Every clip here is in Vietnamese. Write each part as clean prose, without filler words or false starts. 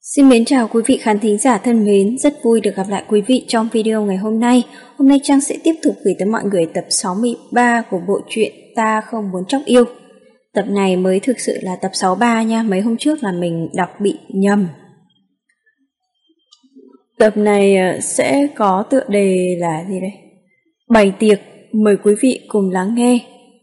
Xin mến chào quý vị khán thính giả thân mến, rất vui được gặp lại quý vị trong video ngày hôm nay. Hôm nay Trang sẽ tiếp tục gửi tới mọi người tập 63 của bộ truyện Ta Không Muốn Chóc Yêu. Tập này mới thực sự là tập 63 nha, mấy hôm trước là mình đọc bị nhầm. Tập này sẽ có tựa đề là gì đây? Bày tiệc, mời quý vị cùng lắng nghe.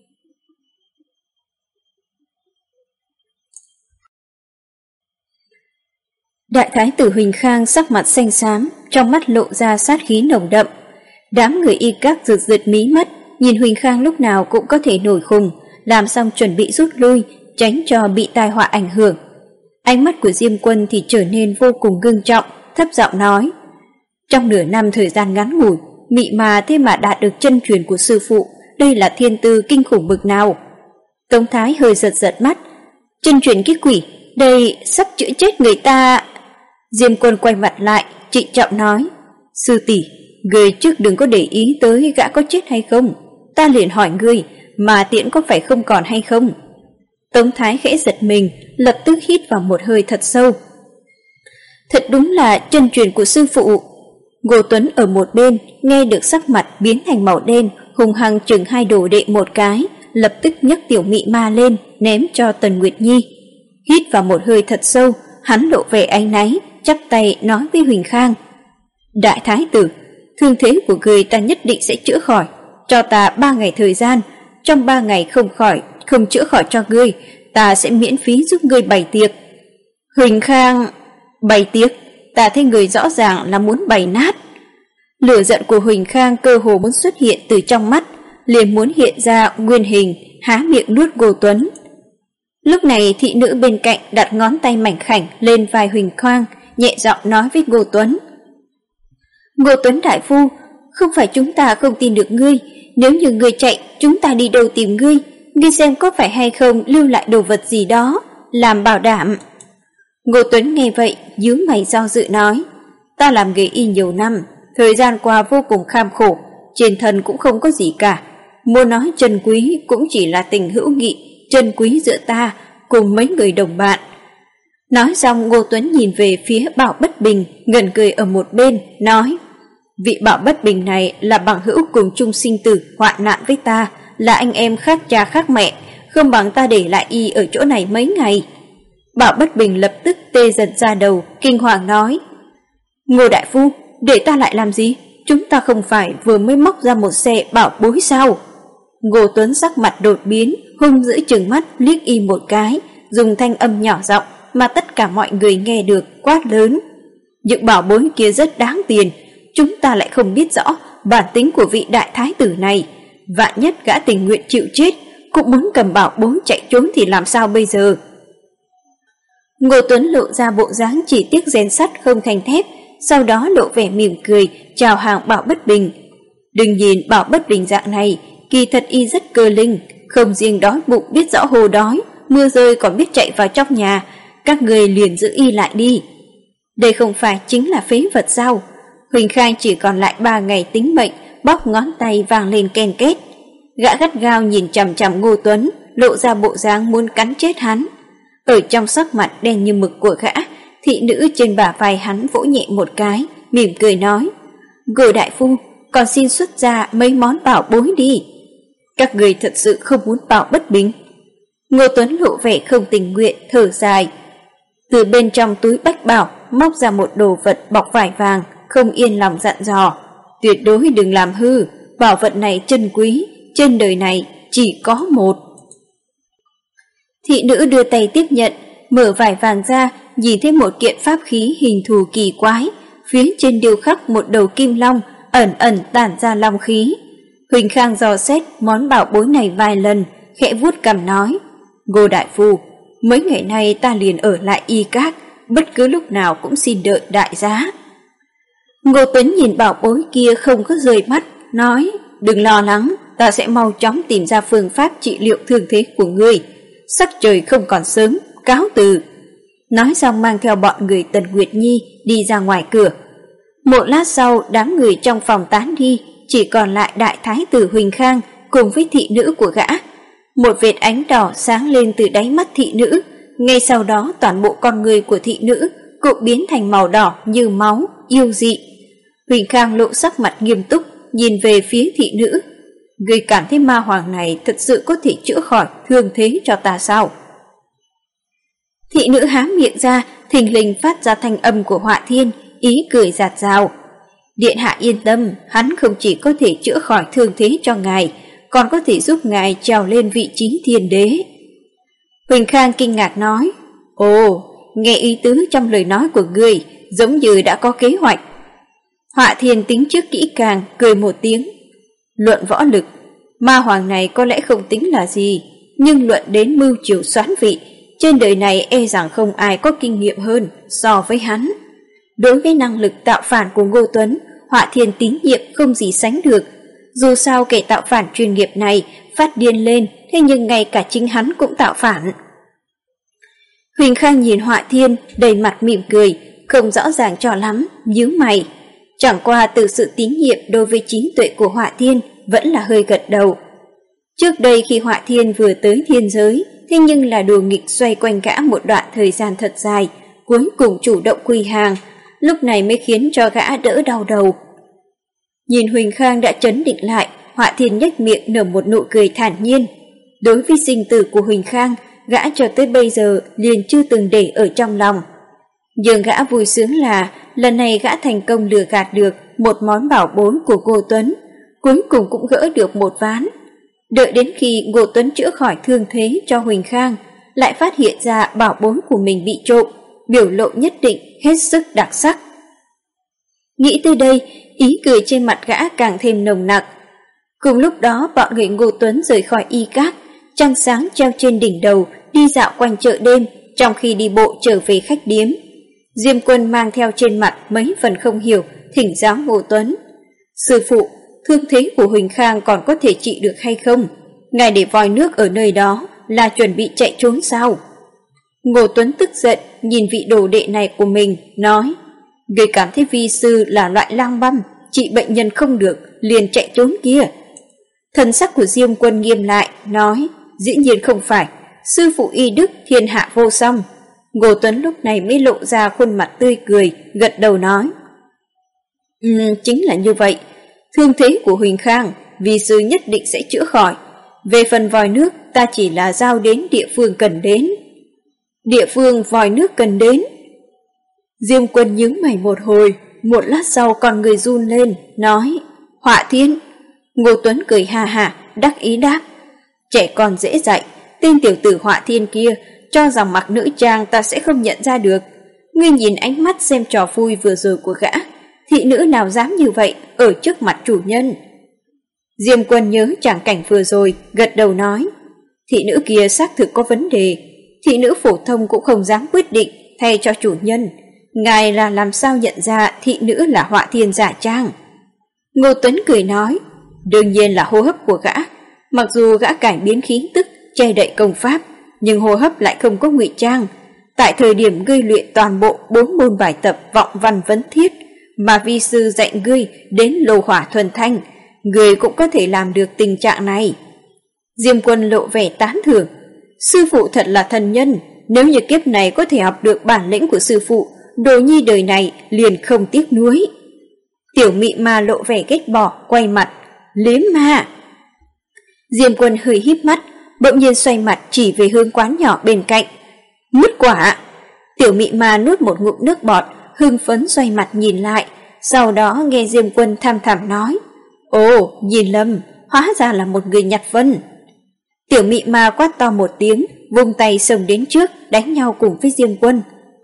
Đại thái tử Huỳnh Khang sắc mặt xanh xám, trong mắt lộ ra sát khí nồng đậm. Đám người y các rực rực mí mắt, nhìn Huỳnh Khang lúc nào cũng có thể nổi khùng, làm xong chuẩn bị rút lui, tránh cho bị tai họa ảnh hưởng. Ánh mắt của Diêm Quân thì trở nên vô cùng ngưng trọng, thấp giọng nói: trong nửa năm thời gian ngắn ngủi, mị mà thế mà đạt được chân truyền của sư phụ, đây là thiên tư kinh khủng bực nào. Tống Thái hơi giật giật mắt: chân truyền cái quỷ, đây sắp chữa chết người ta. Diêm Quân quay mặt lại, trịnh trọng nói: sư tỷ, người trước đừng có để ý tới gã có chết hay không, ta liền hỏi ngươi, mà tiễn có phải không còn hay không? Tống Thái khẽ giật mình, lập tức hít vào một hơi thật sâu. Thật đúng là chân truyền của sư phụ. Ngô Tuấn ở một bên nghe được sắc mặt biến thành màu đen, hung hăng chừng hai đồ đệ một cái, lập tức nhấc tiểu mị ma lên ném cho Tần Nguyệt Nhi. Hít vào một hơi thật sâu, hắn lộ vẻ áy náy, chắp tay nói với Huỳnh Khang: đại thái tử, thương thế của người ta nhất định sẽ chữa khỏi, cho ta 3 ngày thời gian, trong 3 ngày không chữa khỏi cho ngươi, ta sẽ miễn phí giúp ngươi bày tiệc. Huỳnh Khang: bày tiệc? Ta thấy người rõ ràng là muốn bày nát. Lửa giận của Huỳnh Khang cơ hồ muốn xuất hiện từ trong mắt, liền muốn hiện ra nguyên hình, há miệng nuốt Ngô Tuấn. Lúc này thị nữ bên cạnh đặt ngón tay mảnh khảnh lên vai Huỳnh Khang, nhẹ giọng nói với Ngô Tuấn: Ngô Tuấn đại phu, không phải chúng ta không tin được ngươi, nếu như ngươi chạy, chúng ta đi đâu tìm ngươi, ngươi xem có phải hay không lưu lại đồ vật gì đó làm bảo đảm. Ngô Tuấn nghe vậy nhíu mày do dự nói: ta làm nghề y nhiều năm, thời gian qua vô cùng kham khổ, trên thân cũng không có gì cả, muốn nói chân quý cũng chỉ là tình hữu nghị chân quý giữa ta cùng mấy người đồng bạn. Nói xong Ngô Tuấn nhìn về phía Bảo Bất Bình ngẩn cười ở một bên, nói: vị Bảo Bất Bình này là bằng hữu cùng chung sinh tử hoạn nạn với ta, là anh em khác cha khác mẹ, không bằng ta để lại y ở chỗ này mấy ngày. Bảo Bất Bình lập tức tê dần ra đầu, kinh hoàng nói: Ngô đại phu, để ta lại làm gì? Chúng ta không phải vừa mới móc ra một xe bảo bối sao? Ngô Tuấn sắc mặt đột biến, hung dữ trừng mắt liếc y một cái, dùng thanh âm nhỏ giọng mà tất cả mọi người nghe được quát lớn: những bảo bối kia rất đáng tiền, chúng ta lại không biết rõ bản tính của vị đại thái tử này, vạn nhất gã tình nguyện chịu chết cũng muốn cầm bảo bối chạy trốn thì làm sao bây giờ? Ngô Tuấn lộ ra bộ dáng chỉ tiếc rèn sắt không thành thép, sau đó lộ vẻ mỉm cười chào hàng Bảo Bất Bình. Đừng nhìn Bảo Bất Bình dạng này, kỳ thật y rất cơ linh, không riêng đói bụng biết rõ hồ đói, mưa rơi còn biết chạy vào trong nhà, các người liền giữ y lại đi. Đây không phải chính là phế vật sao? Huỳnh Khang chỉ còn lại 3 ngày tính mệnh, bóp ngón tay vang lên ken két. Gã gắt gao nhìn chằm chằm Ngô Tuấn, lộ ra bộ dáng muốn cắn chết hắn. Ở trong sắc mặt đen như mực của gã, thị nữ trên bả vai hắn vỗ nhẹ một cái, mỉm cười nói: Ngô đại phu, còn xin xuất ra mấy món bảo bối đi. Các người thật sự không muốn Bảo Bất Bình? Ngô Tuấn lộ vẻ không tình nguyện, thở dài. Từ bên trong túi bách bảo móc ra một đồ vật bọc vải vàng, không yên lòng dặn dò: tuyệt đối đừng làm hư, bảo vật này chân quý, trên đời này chỉ có một. Thị nữ đưa tay tiếp nhận, mở vải vàng ra, nhìn thấy một kiện pháp khí hình thù kỳ quái, phía trên điêu khắc một đầu kim long, ẩn ẩn tản ra long khí. Huỳnh Khang dò xét món bảo bối này vài lần, khẽ vuốt cằm nói: Ngô đại phu, mấy ngày nay ta liền ở lại y các, bất cứ lúc nào cũng xin đợi đại giá. Ngô Tuấn nhìn bảo bối kia không có rời mắt, nói: đừng lo lắng, ta sẽ mau chóng tìm ra phương pháp trị liệu thương thế của ngươi. Sắc trời không còn sớm, cáo từ. Nói xong mang theo bọn người Tần Nguyệt Nhi đi ra ngoài cửa. Một lát sau đám người trong phòng tán đi, chỉ còn lại đại thái tử Huỳnh Khang cùng với thị nữ của gã. Một vệt ánh đỏ sáng lên từ đáy mắt thị nữ, ngay sau đó toàn bộ con người của thị nữ cũng biến thành màu đỏ như máu, yêu dị. Huỳnh Khang lộ sắc mặt nghiêm túc, nhìn về phía thị nữ. Ngươi cảm thấy ma hoàng này thật sự có thể chữa khỏi thương thế cho ta sao? Thị nữ há miệng ra, thình lình phát ra thanh âm của Họa Thiên, ý cười giạt rào. Điện hạ yên tâm, hắn không chỉ có thể chữa khỏi thương thế cho ngài, còn có thể giúp ngài trèo lên vị trí thiên đế. Huỳnh Khang kinh ngạc nói, ồ, nghe ý tứ trong lời nói của ngươi, giống như đã có kế hoạch. Họa Thiên tính trước kỹ càng, cười một tiếng. Luận võ lực, ma hoàng này có lẽ không tính là gì, nhưng luận đến mưu triều soán vị, trên đời này e rằng không ai có kinh nghiệm hơn so với hắn. Đối với năng lực tạo phản của Ngô Tuấn, Họa Thiên tín nhiệm không gì sánh được. Dù sao kẻ tạo phản chuyên nghiệp này phát điên lên, thế nhưng ngay cả chính hắn cũng tạo phản. Huỳnh Khang nhìn Họa Thiên đầy mặt mỉm cười, không rõ ràng cho lắm, nhíu mày. Chẳng qua từ sự tín nhiệm đối với trí tuệ của Họa Thiên vẫn là hơi gật đầu. Trước đây khi Họa Thiên vừa tới thiên giới, thế nhưng là đùa nghịch xoay quanh gã một đoạn thời gian thật dài, cuối cùng chủ động quy hàng, lúc này mới khiến cho gã đỡ đau đầu. Nhìn Huỳnh Khang đã trấn định lại, Họa Thiên nhếch miệng nở một nụ cười thản nhiên. Đối với sinh tử của Huỳnh Khang, gã cho tới bây giờ liền chưa từng để ở trong lòng. Nhưng gã vui sướng là lần này gã thành công lừa gạt được một món bảo bối của Ngô Tuấn, cuối cùng cũng gỡ được một ván. Đợi đến khi Ngô Tuấn chữa khỏi thương thế cho Huỳnh Khang, lại phát hiện ra bảo bối của mình bị trộm, biểu lộ nhất định hết sức đặc sắc. Nghĩ tới đây, ý cười trên mặt gã càng thêm nồng nặc. Cùng lúc đó bọn người Ngô Tuấn rời khỏi Y Các, trăng sáng treo trên đỉnh đầu, đi dạo quanh chợ đêm, trong khi đi bộ trở về khách điếm. Diêm Quân mang theo trên mặt mấy phần không hiểu, thỉnh giáo Ngô Tuấn. Sư phụ, thương thế của Huỳnh Khang còn có thể trị được hay không? Ngài để vòi nước ở nơi đó là chuẩn bị chạy trốn sao? Ngô Tuấn tức giận, nhìn vị đồ đệ này của mình, nói, người cảm thấy vi sư là loại lang băm, trị bệnh nhân không được, liền chạy trốn kia. Thần sắc của Diêm Quân nghiêm lại, nói, dĩ nhiên không phải, sư phụ y đức thiên hạ vô song. Ngô Tuấn lúc này mới lộ ra khuôn mặt tươi cười, gật đầu nói, chính là như vậy, thương thế của Huỳnh Khang, vi sư nhất định sẽ chữa khỏi. Về phần vòi nước, ta chỉ là giao đến địa phương cần đến. Địa phương vòi nước cần đến. Diêm Quân nhướng mày một hồi, một lát sau con người run lên, nói, Họa Thiên. Ngô Tuấn cười ha hả, đắc ý đáp, trẻ con dễ dạy, tên tiểu tử Họa Thiên kia cho rằng mặc nữ trang ta sẽ không nhận ra được. Ngươi nhìn ánh mắt xem trò vui vừa rồi của gã, thị nữ nào dám như vậy ở trước mặt chủ nhân. Diêm Quân nhớ tràng cảnh vừa rồi, gật đầu nói, thị nữ kia xác thực có vấn đề, thị nữ phổ thông cũng không dám quyết định thay cho chủ nhân. Ngài là làm sao nhận ra thị nữ là Họa Thiên giả trang? Ngô Tuấn cười nói, đương nhiên là hô hấp của gã. Mặc dù gã cải biến khí tức, che đậy công pháp, nhưng hô hấp lại không có ngụy trang. Tại thời điểm ngươi luyện toàn bộ 4 môn bài tập vọng văn vấn thiết mà vi sư dạy ngươi đến lô hỏa thuần thanh, ngươi cũng có thể làm được tình trạng này. Diêm Quân lộ vẻ tán thưởng, sư phụ thật là thần nhân, nếu như kiếp này có thể học được bản lĩnh của sư phụ, đồ nhi đời này liền không tiếc nuối. Tiểu Mị Ma lộ vẻ ghét bỏ, quay mặt, liếm ma. Diêm Quân hơi híp mắt, bỗng nhiên xoay mặt chỉ về hướng quán nhỏ bên cạnh. Mứt quả! Tiểu Mị Ma nuốt một ngụm nước bọt, hưng phấn xoay mặt nhìn lại, sau đó nghe Diêm Quân thăm thẳm nói, ồ, nhìn lầm, hóa ra là một người nhặt vân. Tiểu Mị Ma quát to một tiếng, vung tay xông đến trước, đánh nhau cùng với Diêm Quân.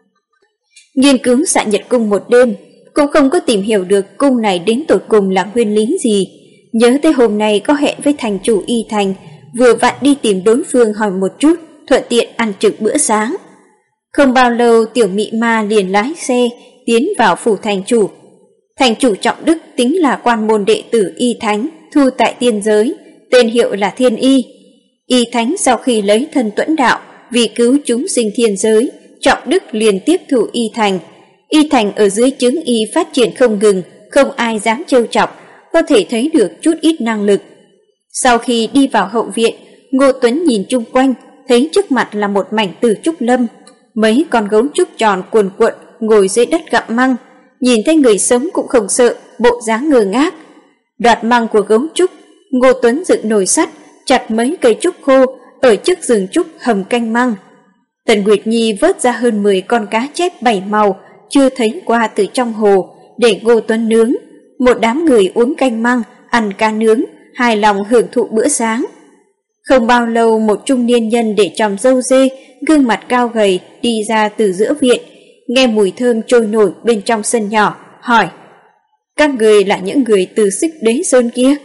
Nghiên cứu Xạ Nhật Cung một đêm, cũng không có tìm hiểu được cung này đến tột cùng là nguyên lý gì. Nhớ tới hôm nay có hẹn với thành chủ Y Thành, vừa vặn đi tìm đối phương hỏi một chút, thuận tiện ăn trực bữa sáng. Không bao lâu Tiểu Mị Ma liền lái xe tiến vào phủ thành chủ. Thành chủ Trọng Đức tính là quan môn đệ tử Y Thánh thu tại tiên giới, tên hiệu là Thiên Y. Y Thánh sau khi lấy thân tuẫn đạo vì cứu chúng sinh thiên giới, Trọng Đức liền tiếp thụ Y Thành. Y Thành ở dưới trướng Y phát triển không ngừng, không ai dám trêu chọc, có thể thấy được chút ít năng lực. Sau khi đi vào hậu viện, Ngô Tuấn nhìn chung quanh, thấy trước mặt là một mảnh tử trúc lâm, mấy con gấu trúc tròn cuồn cuộn ngồi dưới đất gặm măng, nhìn thấy người sống cũng không sợ, bộ dáng ngơ ngác. Đoạt măng của gấu trúc, Ngô Tuấn dựng nồi sắt, chặt mấy cây trúc khô ở trước rừng trúc hầm canh măng. Tần Nguyệt Nhi vớt ra hơn 10 con cá chép 7 màu chưa thấy qua từ trong hồ để Ngô Tuấn nướng. Một đám người uống canh măng, ăn cá nướng, hài lòng hưởng thụ bữa sáng. Không bao lâu một trung niên nhân để tròm râu dê, gương mặt cao gầy đi ra từ giữa viện, nghe mùi thơm trôi nổi bên trong sân nhỏ, hỏi: "Các người là những người từ Xích Đế Sơn kia?"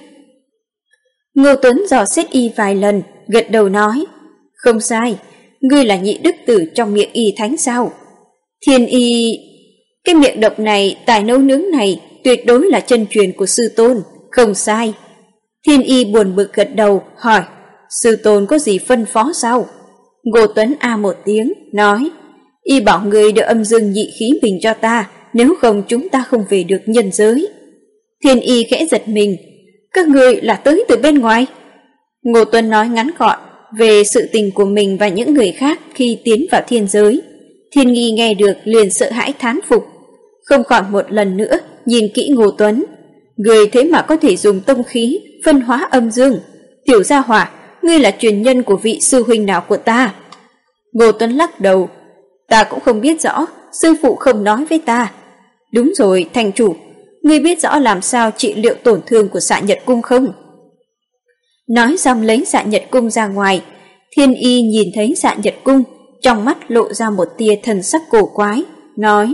Ngô Tuấn dò xét y vài lần, gật đầu nói: "Không sai, ngươi là nhị đức tử trong miệng y thánh sao? Thiên y... cái miệng độc này, tài nấu nướng này tuyệt đối là chân truyền của sư tôn, không sai." Thiên y buồn bực gật đầu, hỏi: "Sư tôn có gì phân phó sao?" Ngô Tuấn a một tiếng, nói: "Y bảo người đưa âm dương nhị khí bình cho ta, nếu không chúng ta không về được nhân giới." Thiên y khẽ giật mình: "Các người là tới từ bên ngoài?" Ngô Tuấn nói ngắn gọn về sự tình của mình và những người khác khi tiến vào thiên giới. Thiên nghi nghe được liền sợ hãi thán phục, không khỏi một lần nữa nhìn kỹ Ngô Tuấn. Người thế mà có thể dùng tông khí phân hóa âm dương. Tiểu gia hỏa, ngươi là truyền nhân của vị sư huynh nào của ta? Ngô Tuấn lắc đầu: "Ta cũng không biết rõ, sư phụ không nói với ta." "Đúng rồi, thành chủ, ngươi biết rõ làm sao trị liệu tổn thương của Xạ Nhật Cung không?" Nói xong lấy Xạ Nhật Cung ra ngoài. Thiên y nhìn thấy Xạ Nhật Cung, trong mắt lộ ra một tia thần sắc cổ quái, nói: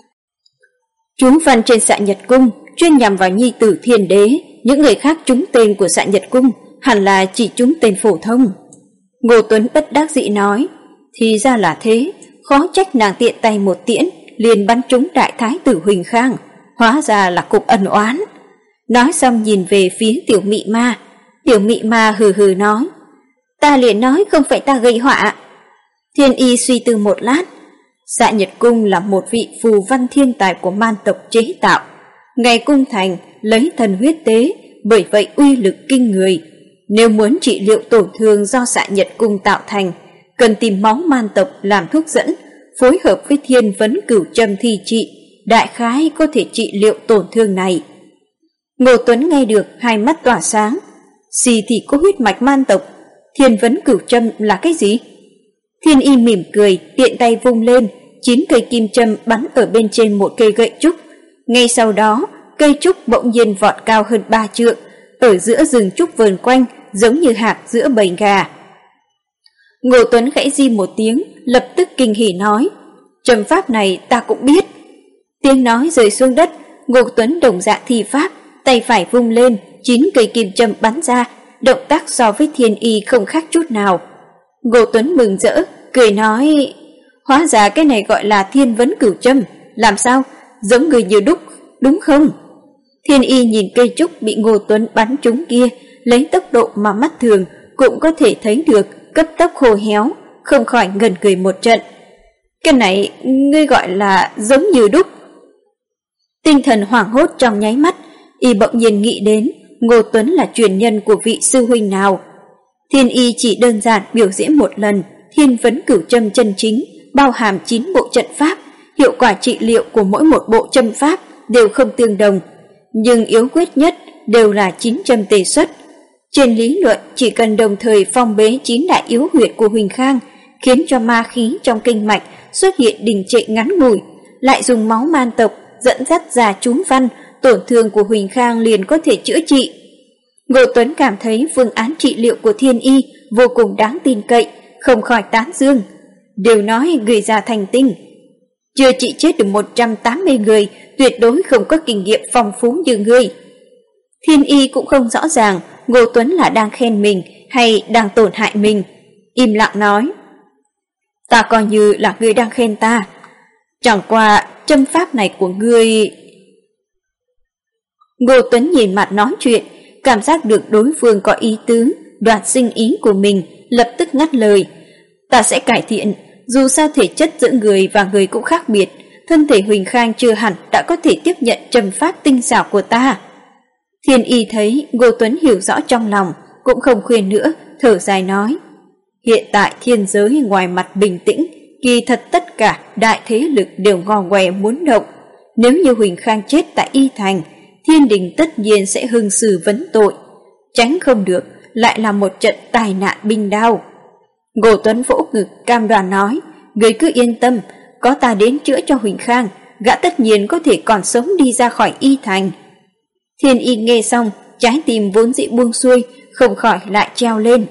"Chú văn trên Xạ Nhật Cung chuyên nhằm vào nhi tử Thiên Đế, những người khác trúng tên của Xạ Nhật Cung hẳn là chỉ trúng tên phổ thông." Ngô Tuấn bất đắc dĩ nói: "Thì ra là thế, khó trách nàng tiện tay một tiễn liền bắn trúng đại thái tử Huỳnh Khang, hóa ra là cục ân oán." Nói xong nhìn về phía Tiểu Mị Ma. Tiểu Mị Ma hừ hừ nói: "Ta liền nói không phải ta gây họa." Thiên y suy tư một lát: Xạ Nhật Cung là một vị phù văn thiên tài của man tộc chế tạo, ngày cung thành lấy thần huyết tế, bởi vậy uy lực kinh người. Nếu muốn trị liệu tổn thương do Xạ Nhật Cung tạo thành, cần tìm máu man tộc làm thuốc dẫn, phối hợp với Thiên Vấn Cửu Châm thi trị, đại khái có thể trị liệu tổn thương này. Ngô Tuấn nghe được hai mắt tỏa sáng. Xì thì có huyết mạch man tộc, Thiên Vấn Cửu Châm là cái gì? Thiên y mỉm cười, tiện tay vung lên, 9 cây kim châm bắn ở bên trên một cây gậy trúc. Ngay sau đó, cây trúc bỗng nhiên vọt cao hơn 3 trượng, ở giữa rừng trúc vờn quanh, giống như hạc giữa bầy gà. Ngô Tuấn khẽ di một tiếng, lập tức kinh hỉ nói: "Châm pháp này ta cũng biết." Tiếng nói rơi xuống đất, Ngô Tuấn đồng dạng thi pháp, tay phải vung lên, 9 cây kim châm bắn ra, động tác so với Thiên y không khác chút nào. Ngô Tuấn mừng rỡ, cười nói: "Hóa ra cái này gọi là Thiên Vấn Cửu Châm, làm sao? Giống người như đúc, đúng không?" Thiên y nhìn cây trúc bị Ngô Tuấn bắn trúng kia, lấy tốc độ mà mắt thường cũng có thể thấy được cấp tốc khô héo, không khỏi ngẩn cười một trận. "Cái này ngươi gọi là giống như đúc?" Tinh thần hoảng hốt trong nháy mắt, y bỗng nhiên nghĩ đến Ngô Tuấn là truyền nhân của vị sư huynh nào. Thiên y chỉ đơn giản biểu diễn một lần Thiên Vấn Cửu Châm chân chính, bao hàm 9 bộ trận pháp, hiệu quả trị liệu của mỗi một bộ châm pháp đều không tương đồng, nhưng yếu quyết nhất đều là 9 châm tề xuất. Trên lý luận chỉ cần đồng thời phong bế 9 đại yếu huyệt của Huỳnh Khang, khiến cho ma khí trong kinh mạch xuất hiện đình trệ ngắn ngủi, lại dùng máu man tộc dẫn dắt ra chú văn, tổn thương của Huỳnh Khang liền có thể chữa trị. Ngô Tuấn cảm thấy phương án trị liệu của Thiên y vô cùng đáng tin cậy, không khỏi tán dương. Đều nói người già thành tinh, chưa trị chết được 180 người, tuyệt đối không có kinh nghiệm phong phú như ngươi. Thiên y cũng không rõ ràng Ngô Tuấn là đang khen mình hay đang tổn hại mình, im lặng nói: "Ta coi như là ngươi đang khen ta, chẳng qua châm pháp này của ngươi." Ngô Tuấn nhìn mặt nói chuyện, cảm giác được đối phương có ý tứ đoạt sinh ý của mình, lập tức ngắt lời: "Ta sẽ cải thiện, dù sao thể chất giữa người và người cũng khác biệt, thân thể Huỳnh Khang chưa hẳn đã có thể tiếp nhận châm pháp tinh xảo của ta." Thiên y thấy Ngô Tuấn hiểu rõ trong lòng, cũng không khuyên nữa, thở dài nói: "Hiện tại thiên giới ngoài mặt bình tĩnh, Kỳ thật tất cả đại thế lực đều ngò ngoe muốn động. Nếu như Huỳnh Khang chết tại Y Thành, thiên đình tất nhiên sẽ hưng xử vấn tội. Tránh không được lại là một trận tai nạn binh đao. Ngô Tuấn vỗ ngực cam đoan nói, người cứ yên tâm, có ta đến chữa cho Huỳnh Khang, gã tất nhiên có thể còn sống đi ra khỏi Y Thành. Thiên Y nghe xong, trái tim vốn dĩ buông xuôi, không khỏi lại treo lên.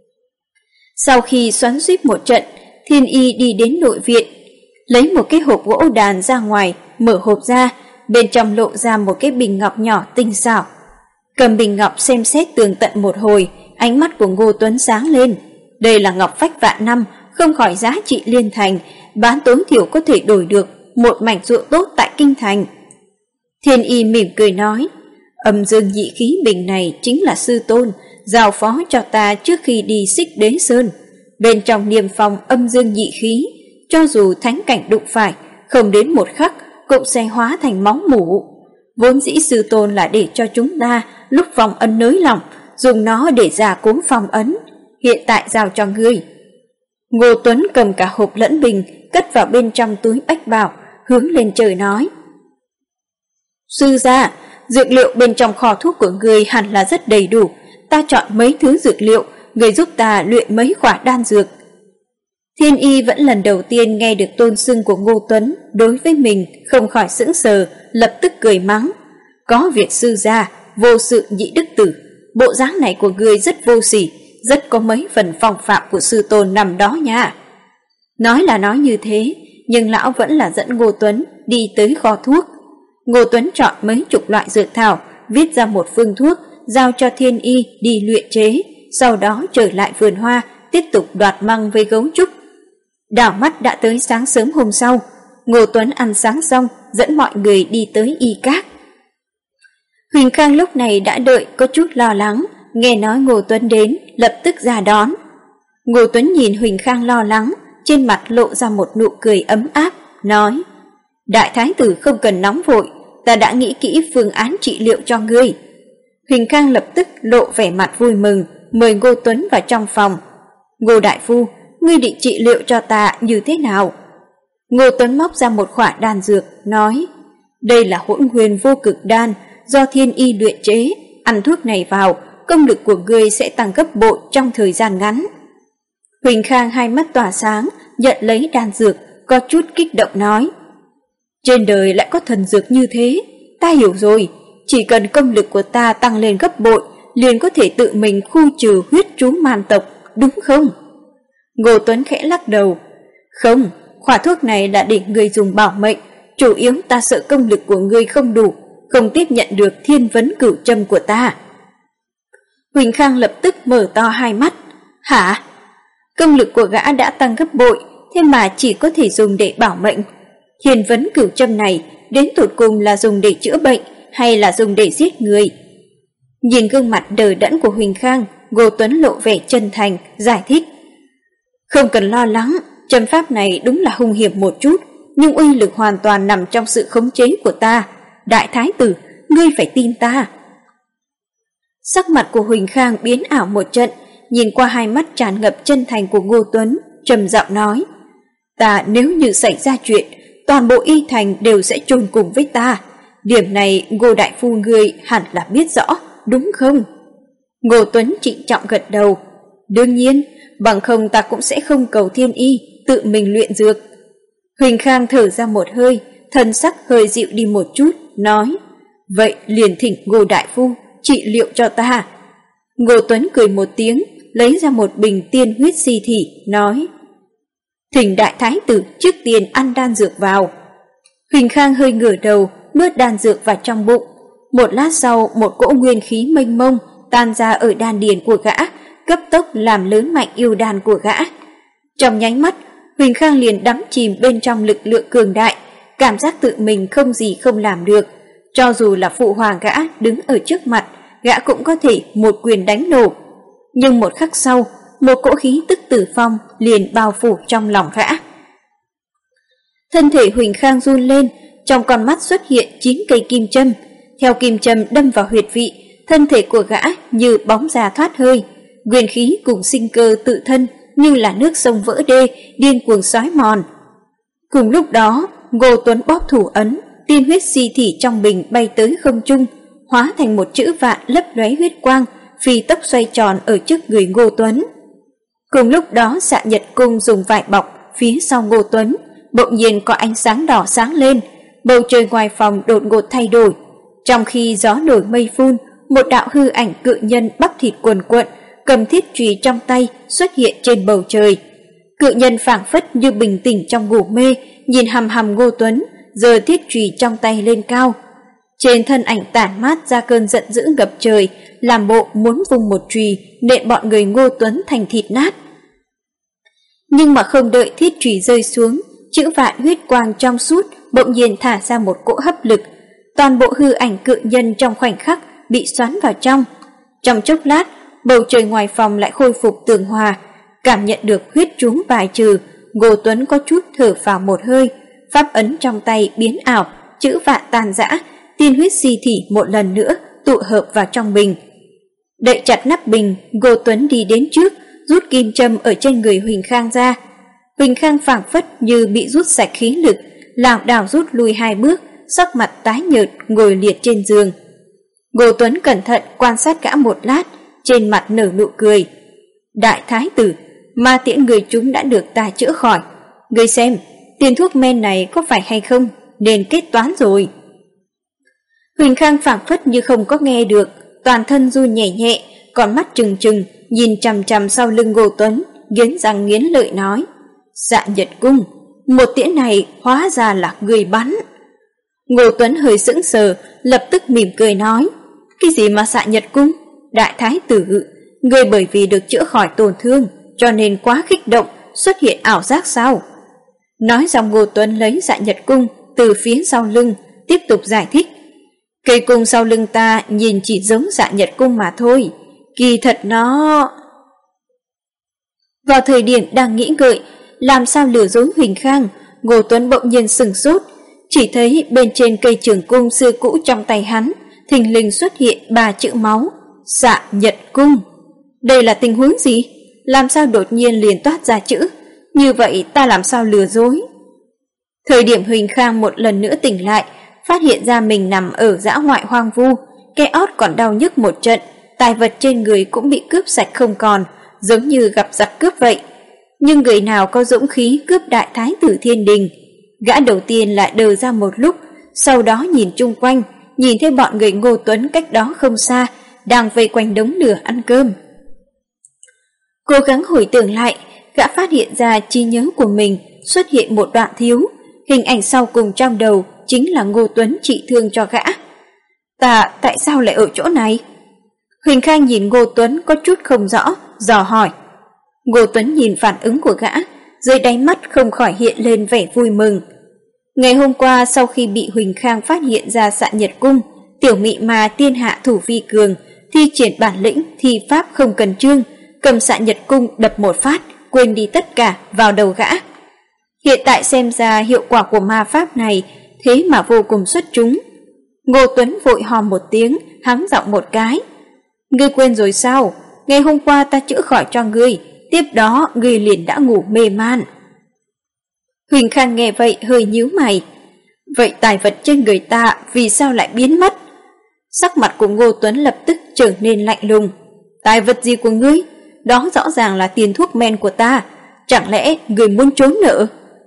Sau khi xoắn xuýt một trận, Thiên Y đi đến nội viện, lấy một cái hộp gỗ đàn ra ngoài, mở hộp ra, bên trong lộ ra một cái bình ngọc nhỏ tinh xảo. Cầm bình ngọc xem xét tường tận một hồi, ánh mắt của Ngô Tuấn sáng lên. Đây là ngọc phách vạn năm, không khỏi giá trị liên thành, bán tối thiểu có thể đổi được một mảnh ruộng tốt tại kinh thành. Thiên Y mỉm cười nói, âm dương nhị khí bình này chính là sư tôn giao phó cho ta trước khi đi Xích Đế Sơn. Bên trong niêm phong âm dương nhị khí, cho dù thánh cảnh đụng phải, không đến một khắc cũng sẽ hóa thành máu mủ. Vốn dĩ sư tôn là để cho chúng ta lúc phong ấn nới lỏng, dùng nó để gia cố phong ấn, hiện tại giao cho ngươi. Ngô Tuấn cầm cả hộp lẫn bình, cất vào bên trong túi bách bào, hướng lên trời nói, sư gia, dược liệu bên trong kho thuốc của ngươi hẳn là rất đầy đủ, ta chọn mấy thứ dược liệu, người giúp ta luyện mấy quả đan dược. Thiên Y vẫn lần đầu tiên nghe được tôn xưng của Ngô Tuấn đối với mình, không khỏi sững sờ, lập tức cười mắng, có việc sư gia, vô sự nhị đức tử, bộ dáng này của ngươi rất vô sỉ, rất có mấy phần phong phạm của sư tôn nằm đó nha. Nói là nói như thế, nhưng lão vẫn là dẫn Ngô Tuấn đi tới kho thuốc. Ngô Tuấn chọn mấy chục loại dược thảo, viết ra một phương thuốc, giao cho Thiên Y đi luyện chế, sau đó trở lại vườn hoa, tiếp tục đoạt măng với gấu trúc. Đảo mắt đã tới sáng sớm hôm sau, Ngô Tuấn ăn sáng xong, dẫn mọi người đi tới Y Các. Huỳnh Khang lúc này đã đợi có chút lo lắng, nghe nói Ngô Tuấn đến, lập tức ra đón. Ngô Tuấn nhìn Huỳnh Khang lo lắng, trên mặt lộ ra một nụ cười ấm áp, nói, đại thái tử không cần nóng vội, ta đã nghĩ kỹ phương án trị liệu cho ngươi. Huỳnh Khang lập tức lộ vẻ mặt vui mừng, mời Ngô Tuấn vào trong phòng. Ngô đại phu, ngươi định trị liệu cho ta như thế nào? Ngô Tuấn móc ra một khỏa đan dược, nói, đây là hỗn nguyên vô cực đan, do Thiên Y luyện chế, ăn thuốc này vào, công lực của ngươi sẽ tăng gấp bội trong thời gian ngắn. Huỳnh Khang hai mắt tỏa sáng, nhận lấy đan dược, có chút kích động nói, trên đời lại có thần dược như thế, ta hiểu rồi, chỉ cần công lực của ta tăng lên gấp bội, liền có thể tự mình khu trừ huyết trú man tộc, đúng không? Ngô Tuấn khẽ lắc đầu, không, khỏa thuốc này là để ngươi dùng bảo mệnh, chủ yếu ta sợ công lực của ngươi không đủ, không tiếp nhận được thiên vấn cửu châm của ta. Huỳnh Khang lập tức mở to hai mắt, hả? Công lực của gã đã tăng gấp bội, thế mà chỉ có thể dùng để bảo mệnh. Thiên vấn cửu châm này đến tột cùng là dùng để chữa bệnh hay là dùng để giết người? Nhìn gương mặt đờ đẫn của Huỳnh Khang, Ngô Tuấn lộ vẻ chân thành, giải thích, không cần lo lắng, châm pháp này đúng là hung hiểm một chút, nhưng uy lực hoàn toàn nằm trong sự khống chế của ta. Đại thái tử, ngươi phải tin ta. Sắc mặt của Huỳnh Khang biến ảo một trận, nhìn qua hai mắt tràn ngập chân thành của Ngô Tuấn, trầm giọng nói, ta nếu như xảy ra chuyện, toàn bộ Y Thành đều sẽ chôn cùng với ta. Điểm này Ngô đại phu ngươi hẳn là biết rõ, đúng không? Ngô Tuấn trịnh trọng gật đầu, đương nhiên, bằng không ta cũng sẽ không cầu Thiên Y tự mình luyện dược. Huỳnh Khang thở ra một hơi, thân sắc hơi dịu đi một chút, nói, vậy liền thỉnh Ngô đại phu trị liệu cho ta. Ngô Tuấn cười một tiếng, lấy ra một bình tiên huyết si thị, nói, thỉnh đại thái tử trước tiên ăn đan dược vào. Huỳnh Khang hơi ngửa đầu, nuốt đan dược vào trong bụng. Một lát sau, một cỗ nguyên khí mênh mông tan ra ở đan điền của gã, cấp tốc làm lớn mạnh yêu đan của gã. Trong nháy mắt, Huỳnh Khang liền đắm chìm bên trong lực lượng cường đại, cảm giác tự mình không gì không làm được. Cho dù là phụ hoàng gã đứng ở trước mặt, gã cũng có thể một quyền đánh nổ. Nhưng một khắc sau, một cỗ khí tức tử phong liền bao phủ trong lòng gã. Thân thể Huỳnh Khang run lên, trong con mắt xuất hiện 9 cây kim châm. Theo kim châm đâm vào huyệt vị, thân thể của gã như bóng già thoát hơi, nguyên khí cùng sinh cơ tự thân như là nước sông vỡ đê, điên cuồng xói mòn. Cùng lúc đó, Ngô Tuấn bóp thủ ấn, tiên huyết si thị trong bình bay tới không trung, hóa thành một chữ vạn lấp lóe huyết quang, phi tốc xoay tròn ở trước người Ngô Tuấn. Cùng lúc đó, Dạ Nhật Cung dùng vải bọc phía sau Ngô Tuấn, bỗng nhiên có ánh sáng đỏ sáng lên, bầu trời ngoài phòng đột ngột thay đổi. Trong khi gió nổi mây phun, một đạo hư ảnh cự nhân bắp thịt cuồn cuộn, cầm thiết chùy trong tay xuất hiện trên bầu trời. Cự nhân phảng phất như bình tĩnh trong ngủ mê, nhìn hằm hằm Ngô Tuấn, giơ thiết chùy trong tay lên cao. Trên thân ảnh tản mát ra cơn giận dữ ngập trời, làm bộ muốn vung một chùy nện bọn người Ngô Tuấn thành thịt nát. Nhưng mà không đợi thiết chùy rơi xuống, chữ vạn huyết quang trong suốt bỗng nhiên thả ra một cỗ hấp lực, toàn bộ hư ảnh cự nhân trong khoảnh khắc bị xoắn vào trong. Trong chốc lát, bầu trời ngoài phòng lại khôi phục tường hòa, cảm nhận được huyết chúng bài trừ, Ngô Tuấn có chút thở phào một hơi, pháp ấn trong tay biến ảo, chữ vạn tan rã, tiên huyết si thị một lần nữa tụ hợp vào trong bình. Đậy chặt nắp bình, Ngô Tuấn đi đến trước, rút kim châm ở trên người Huỳnh Khang ra. Huỳnh Khang phảng phất như bị rút sạch khí lực, lảo đảo rút lui 2 bước, sắc mặt tái nhợt ngồi liệt trên giường. Ngô Tuấn cẩn thận quan sát gã một lát, trên mặt nở nụ cười. Đại thái tử, ma tiễn người chúng đã được ta chữa khỏi. Ngươi xem, tiền thuốc men này có phải hay không, nên kết toán rồi. Huỳnh Khang phảng phất như không có nghe được, toàn thân run nhẹ nhẹ, con mắt trừng trừng, nhìn chằm chằm sau lưng Ngô Tuấn, nghiến răng nghiến lợi nói. Dạ Nhật Cung, một tiễn này hóa ra là người bắn. Ngô Tuấn hơi sững sờ, lập tức mỉm cười nói. Cái gì mà Dạ Nhật Cung? Đại thái tử, người bởi vì được chữa khỏi tổn thương, cho nên quá kích động, xuất hiện ảo giác sao? Nói xong Ngô Tuấn lấy Dạ Nhật Cung từ phía sau lưng, tiếp tục giải thích. Cây cung sau lưng ta nhìn chỉ giống Dạ Nhật Cung mà thôi, kỳ thật nó... Vào thời điểm đang nghĩ ngợi làm sao lừa dối Huỳnh Khang, Ngô Tuấn bỗng nhiên sửng sốt, chỉ thấy bên trên cây trường cung xưa cũ trong tay hắn thình lình xuất hiện 3 chữ máu, Dạ Nhật Cung. Đây là tình huống gì? Làm sao đột nhiên liền toát ra chữ? Như vậy ta làm sao lừa dối? Thời điểm Huỳnh Khang một lần nữa tỉnh lại, phát hiện ra mình nằm ở dã ngoại hoang vu, cái ót còn đau nhức một trận, tài vật trên người cũng bị cướp sạch không còn, giống như gặp giặc cướp vậy. Nhưng người nào có dũng khí cướp đại thái tử thiên đình? Gã đầu tiên lại đờ ra một lúc, sau đó nhìn chung quanh, nhìn thấy bọn người Ngô Tuấn cách đó không xa, đang vây quanh đống lửa ăn cơm. Cố gắng hồi tưởng lại, gã phát hiện ra trí nhớ của mình xuất hiện một đoạn thiếu, hình ảnh sau cùng trong đầu chính là Ngô Tuấn trị thương cho gã. Ta tại sao lại ở chỗ này? Huỳnh Khang nhìn Ngô Tuấn có chút không rõ, dò hỏi. Ngô Tuấn nhìn phản ứng của gã, dưới đáy mắt không khỏi hiện lên vẻ vui mừng. Ngày hôm qua sau khi bị Huỳnh Khang phát hiện ra Dạ Nhật Cung, tiểu mị mà tiên hạ thủ vi cường, thi triển bản lĩnh thi pháp không cần chương, cầm Dạ Nhật Cung đập một phát, quên đi tất cả vào đầu gã. Hiện tại xem ra hiệu quả của ma pháp này thế mà vô cùng xuất chúng. Ngô Tuấn vội hò một tiếng, hắng giọng một cái. Ngươi quên rồi sao? Ngày hôm qua ta chữa khỏi cho ngươi, tiếp đó ngươi liền đã ngủ mê man. Huỳnh Khang nghe vậy hơi nhíu mày. Vậy tài vật trên người ta vì sao lại biến mất? Sắc mặt của Ngô Tuấn lập tức trở nên lạnh lùng. Tài vật gì của ngươi? Đó rõ ràng là tiền thuốc men của ta. Chẳng lẽ ngươi muốn trốn nợ?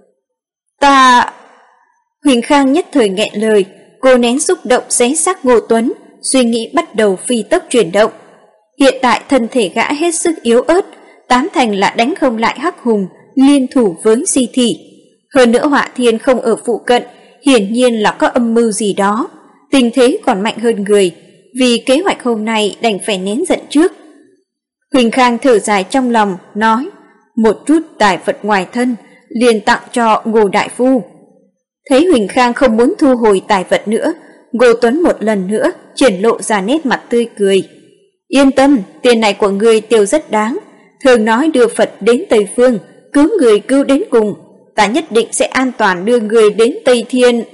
Ta... Huỳnh Khang nhất thời nghẹn lời, cô nén xúc động xé xác Ngô Tuấn, suy nghĩ bắt đầu phi tốc chuyển động. Hiện tại thân thể gã hết sức yếu ớt, tám thành là đánh không lại Hắc Hùng, liên thủ với Si Thị. Hơn nữa Họa Thiên không ở phụ cận, hiển nhiên là có âm mưu gì đó, tình thế còn mạnh hơn người, vì kế hoạch hôm nay đành phải nén giận trước. Huỳnh Khang thở dài trong lòng, nói, một chút tài vật ngoài thân, liền tặng cho Ngô đại phu. Thấy Huỳnh Khang không muốn thu hồi tài vật nữa, Ngô Tuấn một lần nữa triển lộ ra nét mặt tươi cười. Yên tâm, tiền này của ngươi tiêu rất đáng, thường nói đưa Phật đến Tây Phương, cứu người cứu đến cùng, ta nhất định sẽ an toàn đưa người đến Tây Thiên,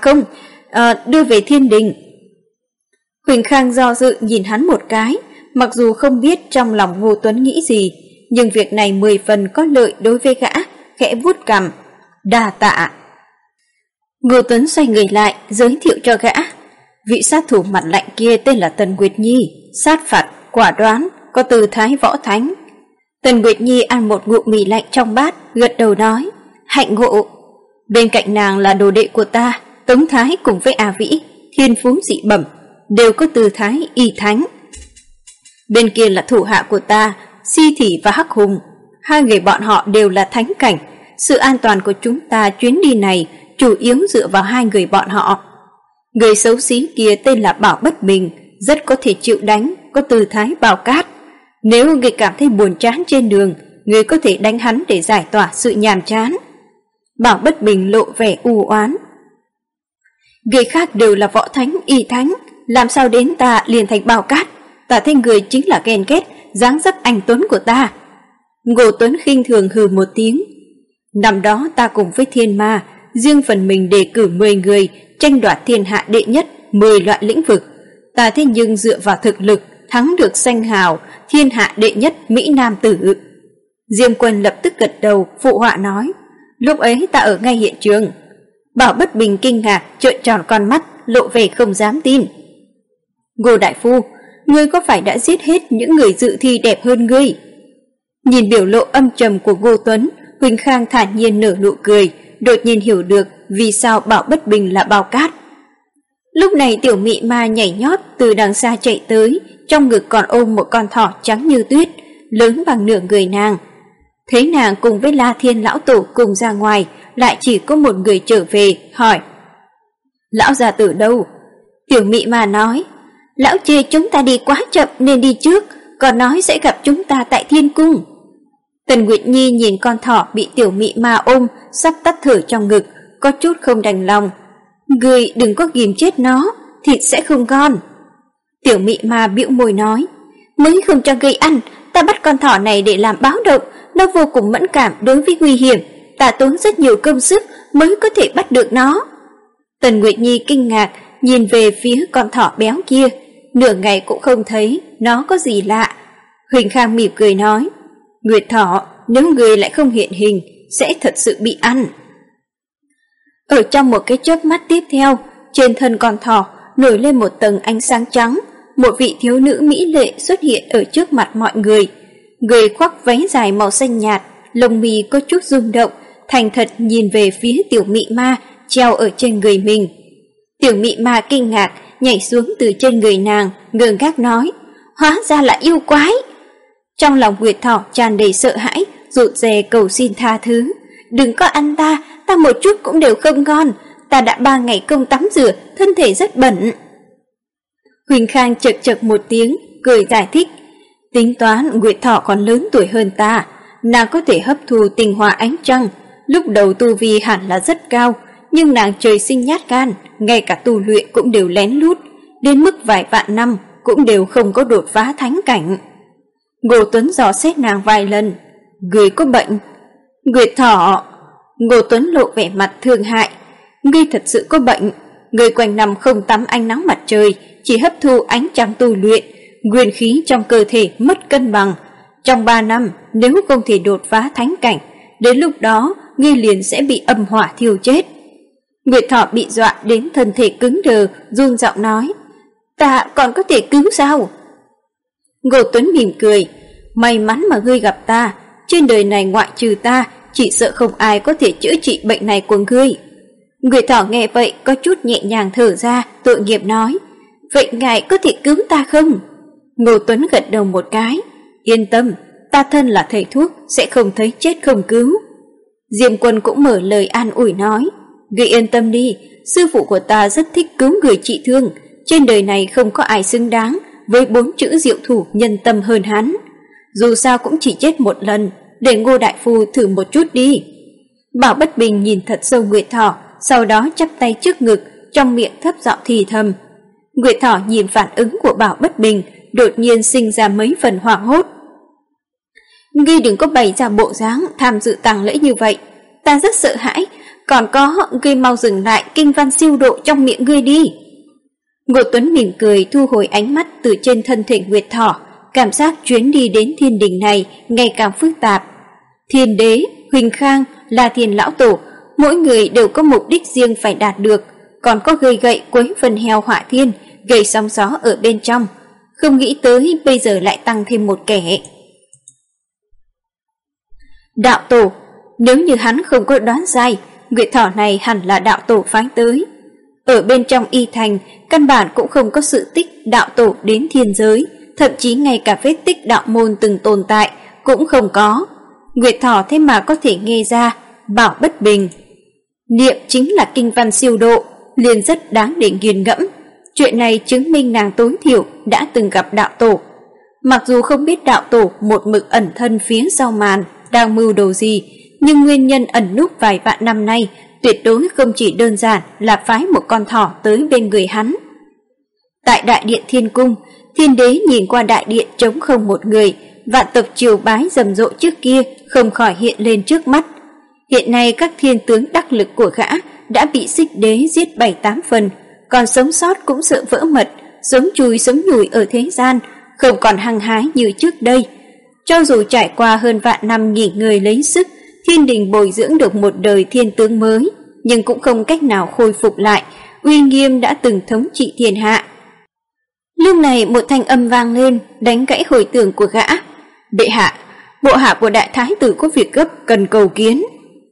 đưa về Thiên Đình. Huỳnh Khang do dự nhìn hắn một cái, mặc dù không biết trong lòng Ngô Tuấn nghĩ gì, nhưng việc này 10 phần có lợi đối với gã, khẽ vuốt cằm. Đa tạ. Ngô Tuấn xoay người lại, giới thiệu cho gã. Vị sát thủ mặt lạnh kia tên là Tần Nguyệt Nhi, sát phạt, quả đoán, có tư thái võ thánh. Tần Nguyệt Nhi ăn một ngụm mì lạnh trong bát, gật đầu nói, hạnh ngộ. Bên cạnh nàng là đồ đệ của ta, Tống Thái cùng với A Vĩ, thiên phú dị bẩm, đều có tư thái y thánh. Bên kia là thủ hạ của ta, Si Thị và Hắc Hùng, hai người bọn họ đều là thánh cảnh. Sự an toàn của chúng ta chuyến đi này chủ yếu dựa vào hai người bọn họ. Người xấu xí kia tên là Bảo Bất Bình, rất có thể chịu đánh, có tư thái bào cát. Nếu người cảm thấy buồn chán trên đường, người có thể đánh hắn để giải tỏa sự nhàm chán. Bảo Bất Bình lộ vẻ u oán. Người khác đều là võ thánh, y thánh, làm sao đến ta liền thành bào cát? Ta thấy người chính là ghen ghét dáng dấp anh tuấn của ta. Ngô Tuấn khinh thường hừ một tiếng. Năm đó ta cùng với Thiên Ma, riêng phần mình đề cử 10 người tranh đoạt thiên hạ đệ nhất 10 loại lĩnh vực. Ta thế nhưng dựa vào thực lực thắng được danh hào thiên hạ đệ nhất Mỹ Nam tử. Diêm Quân lập tức gật đầu phụ họa nói, lúc ấy ta ở ngay hiện trường. Bảo Bất Bình kinh ngạc trợn tròn con mắt, lộ vẻ không dám tin. Ngô đại phu, ngươi có phải đã giết hết những người dự thi đẹp hơn ngươi? Nhìn biểu lộ âm trầm của Ngô Tuấn, Huỳnh Khang thản nhiên nở nụ cười, đột nhiên hiểu được vì sao Bảo Bất Bình là bao cát. Lúc này Tiểu Mị Ma nhảy nhót từ đằng xa chạy tới, trong ngực còn ôm một con thỏ trắng như tuyết, lớn bằng nửa người nàng. Thấy nàng cùng với La Thiên lão tổ cùng ra ngoài, lại chỉ có một người trở về, hỏi: Lão gia tử đâu? Tiểu Mị Ma nói: Lão chê chúng ta đi quá chậm nên đi trước, còn nói sẽ gặp chúng ta tại Thiên Cung. Tần Nguyệt Nhi nhìn con thỏ bị Tiểu Mị Ma ôm, sắp tắt thở trong ngực, có chút không đành lòng. Ngươi đừng có ghim chết nó, thịt sẽ không ngon. Tiểu Mị Ma bĩu môi nói: Mới không cho ngươi ăn, ta bắt con thỏ này để làm báo động, nó vô cùng mẫn cảm đối với nguy hiểm, ta tốn rất nhiều công sức mới có thể bắt được nó. Tần Nguyệt Nhi kinh ngạc nhìn về phía con thỏ béo kia, nửa ngày cũng không thấy nó có gì lạ. Huỳnh Khang mỉm cười nói: Nguyệt thỏ, nếu ngươi lại không hiện hình sẽ thật sự bị ăn. Ở trong một cái chớp mắt tiếp theo, trên thân con thỏ nổi lên một tầng ánh sáng trắng, một vị thiếu nữ mỹ lệ xuất hiện ở trước mặt mọi người. Người khoác váy dài màu xanh nhạt, lông mi có chút rung động, thành thật nhìn về phía Tiểu Mị Ma treo ở trên người mình. Tiểu Mị Ma kinh ngạc nhảy xuống từ trên người nàng, ngơ ngác nói: Hóa ra là yêu quái. Trong lòng Nguyệt thỏ tràn đầy sợ hãi, rụt rè cầu xin tha thứ. Đừng có ăn ta, ta một chút cũng đều không ngon, ta đã 3 ngày không tắm rửa, thân thể rất bẩn. Huỳnh Khang chật chật một tiếng, cười giải thích: Tính toán Nguyệt thỏ còn lớn tuổi hơn ta, nàng có thể hấp thu tinh hoa ánh trăng, lúc đầu tu vi hẳn là rất cao, nhưng nàng trời sinh nhát gan, ngay cả tu luyện cũng đều lén lút, đến mức vài vạn năm cũng đều không có đột phá thánh cảnh. Ngô Tuấn dò xét nàng vài lần: Ngươi có bệnh? Nguyệt thỏ. Ngô Tuấn lộ vẻ mặt thương hại: Ngươi thật sự có bệnh, ngươi quanh năm không tắm ánh nắng mặt trời, chỉ hấp thu ánh trăng tu luyện, nguyên khí trong cơ thể mất cân bằng. Trong 3 năm nếu không thể đột phá thánh cảnh, đến lúc đó ngươi liền sẽ bị âm hỏa thiêu chết. Nguyệt thỏ bị dọa đến thân thể cứng đờ, run giọng nói: Ta còn có thể cứu sao? Ngô Tuấn mỉm cười: May mắn mà ngươi gặp ta, trên đời này ngoại trừ ta, chỉ sợ không ai có thể chữa trị bệnh này của ngươi. Nguyệt thỏ nghe vậy có chút nhẹ nhàng thở ra, tội nghiệp nói: Vậy ngài có thể cứu ta không? Ngô Tuấn gật đầu một cái: Yên tâm, ta thân là thầy thuốc, sẽ không thấy chết không cứu. Diêm Quân cũng mở lời an ủi nói: Ngươi yên tâm đi, sư phụ của ta rất thích cứu người trị thương, trên đời này không có ai xứng đáng với 4 chữ diệu thủ nhân tâm hơn hắn. Dù sao cũng chỉ chết một lần, để Ngô đại phu thử một chút đi. Bảo Bất Bình nhìn thật sâu Nguyệt thỏ, sau đó chắp tay trước ngực, trong miệng thấp giọng thì thầm. Nguyệt thỏ nhìn phản ứng của Bảo Bất Bình, đột nhiên sinh ra mấy phần hoảng hốt. Ngươi đừng có bày ra bộ dáng tham dự tang lễ như vậy, ta rất sợ hãi, còn có ngươi mau dừng lại kinh văn siêu độ trong miệng ngươi đi. Ngô Tuấn mỉm cười thu hồi ánh mắt từ trên thân thể Nguyệt thỏ, cảm giác chuyến đi đến thiên đình này ngày càng phức tạp. Thiên đế, Huỳnh Khang là Thiên lão tổ, mỗi người đều có mục đích riêng phải đạt được, còn có gây gậy quấy phần heo Họa Thiên, gây sóng gió ở bên trong. Không nghĩ tới bây giờ lại tăng thêm một kẻ. Đạo tổ, nếu như hắn không có đoán sai, Nguyệt Thỏ này hẳn là đạo tổ phái tới. Ở bên trong y thành, căn bản cũng không có sự tích đạo tổ đến thiên giới, thậm chí ngay cả vết tích đạo môn từng tồn tại cũng không có. Nguyệt Thỏ thế mà có thể nghe ra, bảo bất bình. Niệm chính là kinh văn siêu độ, liền rất đáng để nghiền ngẫm. Chuyện này chứng minh nàng tối thiểu đã từng gặp đạo tổ. Mặc dù không biết đạo tổ một mực ẩn thân phía sau màn, đang mưu đồ gì, nhưng nguyên nhân ẩn núp vài vạn năm nay tuyệt đối không chỉ đơn giản là phái một con thỏ tới bên người hắn. Tại đại điện thiên cung, thiên đế nhìn qua đại điện trống không một người, vạn tộc triều bái rầm rộ trước kia không khỏi hiện lên trước mắt. Hiện nay các thiên tướng đắc lực của gã đã bị Xích đế giết 7-8 phần, còn sống sót cũng sợ vỡ mật, sống chui sống nhủi ở thế gian, không còn hăng hái như trước đây. Cho dù trải qua hơn vạn năm nghỉ ngơi lấy sức, thiên đình bồi dưỡng được một đời thiên tướng mới, nhưng cũng không cách nào khôi phục lại uy nghiêm đã từng thống trị thiên hạ. Lúc này một thanh âm vang lên, đánh gãy hồi tưởng của gã. Bệ hạ, bộ hạ của đại thái tử có việc gấp cần cầu kiến.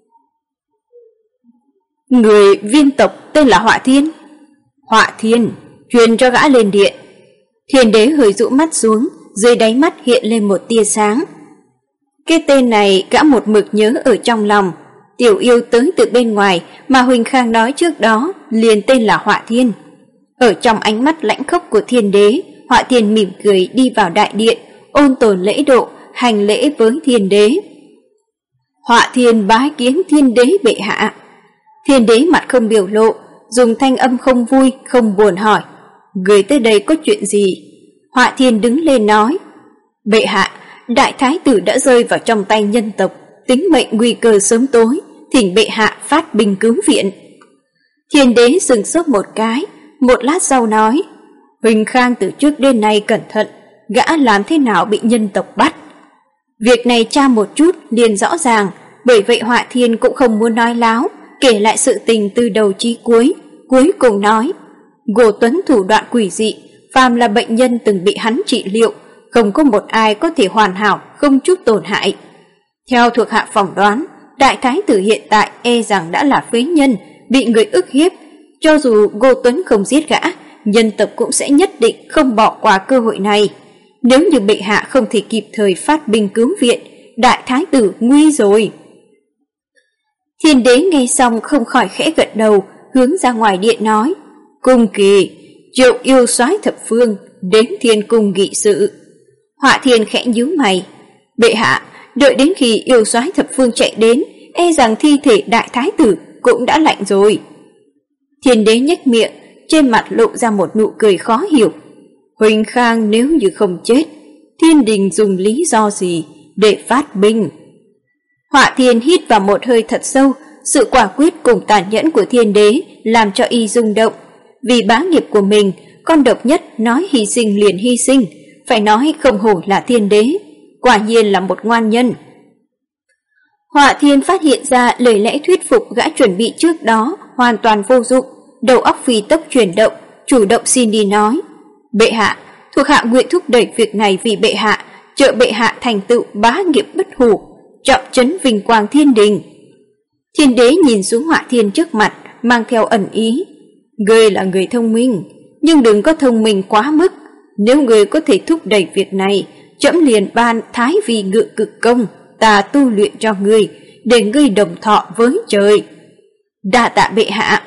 Người viên tộc tên là Họa Thiên. Họa Thiên, truyền cho gã lên điện. Thiên đế hơi dụ mắt xuống, dưới đáy mắt hiện lên một tia sáng. Cái tên này gã một mực nhớ ở trong lòng. Tiểu yêu tới từ bên ngoài mà Huỳnh Khang nói trước đó liền tên là Họa Thiên. Ở trong ánh mắt lãnh khốc của thiên đế, Họa Thiên mỉm cười đi vào đại điện, ôn tồn lễ độ, hành lễ với thiên đế. Họa Thiên bái kiến thiên đế bệ hạ. Thiên đế mặt không biểu lộ, dùng thanh âm không vui, không buồn hỏi. Người tới đây có chuyện gì? Họa Thiên đứng lên nói. Bệ hạ, đại thái tử đã rơi vào trong tay nhân tộc, tính mệnh nguy cơ sớm tối, thỉnh bệ hạ phát binh cứu viện. Thiên đế sừng sốt một cái, một lát sau nói. Huỳnh Khang từ trước đến nay cẩn thận, gã làm thế nào bị nhân tộc bắt? Việc này tra một chút liền rõ ràng, bởi vậy Họa Thiên cũng không muốn nói láo, kể lại sự tình từ đầu chí cuối, cuối cùng nói. Ngô Tuấn thủ đoạn quỷ dị, phàm là bệnh nhân từng bị hắn trị liệu, không có một ai có thể hoàn hảo không chút tổn hại. Theo thuộc hạ phỏng đoán, đại thái tử hiện tại e rằng đã là phế nhân, bị người ức hiếp. Cho dù Ngô Tuấn không giết gã, nhân tộc cũng sẽ nhất định không bỏ qua cơ hội này. Nếu như bệ hạ không thể kịp thời phát binh cứu viện, đại thái tử nguy rồi. Thiên đế nghe xong không khỏi khẽ gật đầu, hướng ra ngoài điện nói. Cung kỳ, triệu yêu soái thập phương, đến thiên cung nghị sự. Họa Thiên khẽ nhíu mày. Bệ hạ, đợi đến khi yêu soái thập phương chạy đến, e rằng thi thể đại thái tử cũng đã lạnh rồi. Thiên đế nhếch miệng, trên mặt lộ ra một nụ cười khó hiểu. Huỳnh Khang nếu như không chết, thiên đình dùng lý do gì để phát binh? Họa Thiên hít vào một hơi thật sâu, sự quả quyết cùng tàn nhẫn của thiên đế làm cho y rung động. Vì bá nghiệp của mình, con độc nhất nói hy sinh liền hy sinh, phải nói không hổ là thiên đế, quả nhiên là một ngoan nhân. Họa Thiên phát hiện ra lời lẽ thuyết phục gã chuẩn bị trước đó hoàn toàn vô dụng, đầu óc phi tốc chuyển động, chủ động xin đi nói. Bệ hạ, thuộc hạ nguyện thúc đẩy việc này vì bệ hạ, trợ bệ hạ thành tựu bá nghiệp bất hủ, trọng trấn vinh quang thiên đình. Thiên đế nhìn xuống Họa Thiên trước mặt, mang theo ẩn ý. Ngươi là người thông minh, nhưng đừng có thông minh quá mức. Nếu ngươi có thể thúc đẩy việc này, trẫm liền ban thái vì ngự cực công, ta tu luyện cho ngươi, để ngươi đồng thọ với trời. Đa tạ bệ hạ.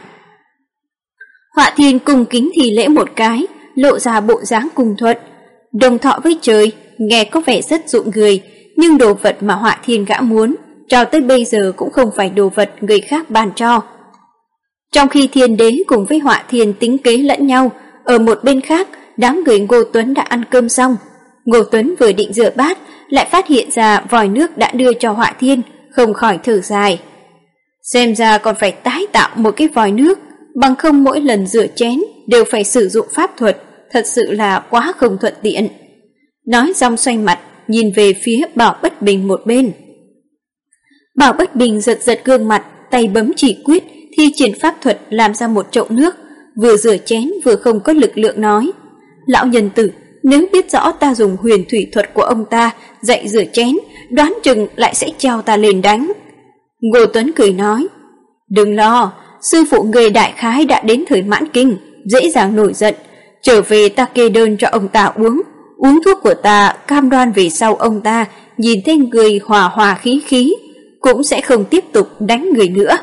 Họa Thiên cung kính thì lễ một cái, lộ ra bộ dáng cung thuận. Đồng thọ với trời, nghe có vẻ rất dụ người, nhưng đồ vật mà Họa Thiên gã muốn, cho tới bây giờ cũng không phải đồ vật người khác ban cho. Trong khi thiên đế cùng với Họa Thiên tính kế lẫn nhau, ở một bên khác, đám người Ngô Tuấn đã ăn cơm xong. Ngô Tuấn vừa định rửa bát, lại phát hiện ra vòi nước đã đưa cho Họa Thiên, không khỏi thở dài. Xem ra còn phải tái tạo một cái vòi nước, bằng không mỗi lần rửa chén đều phải sử dụng pháp thuật, thật sự là quá không thuận tiện. Nói xong xoay mặt, nhìn về phía Bảo Bất Bình một bên. Bảo Bất Bình giật giật gương mặt, tay bấm chỉ quyết, thi triển pháp thuật làm ra một chậu nước, vừa rửa chén vừa không có lực lượng nói: "Lão nhân tử, nếu biết rõ ta dùng huyền thủy thuật của ông ta dạy rửa chén, đoán chừng lại sẽ treo ta lên đánh." Ngô Tuấn cười nói: "Đừng lo, sư phụ người đại khái đã đến thời mãn kinh, dễ dàng nổi giận, trở về ta kê đơn cho ông ta uống thuốc của ta, cam đoan về sau ông ta nhìn thấy người hòa hòa khí khí, cũng sẽ không tiếp tục đánh người nữa."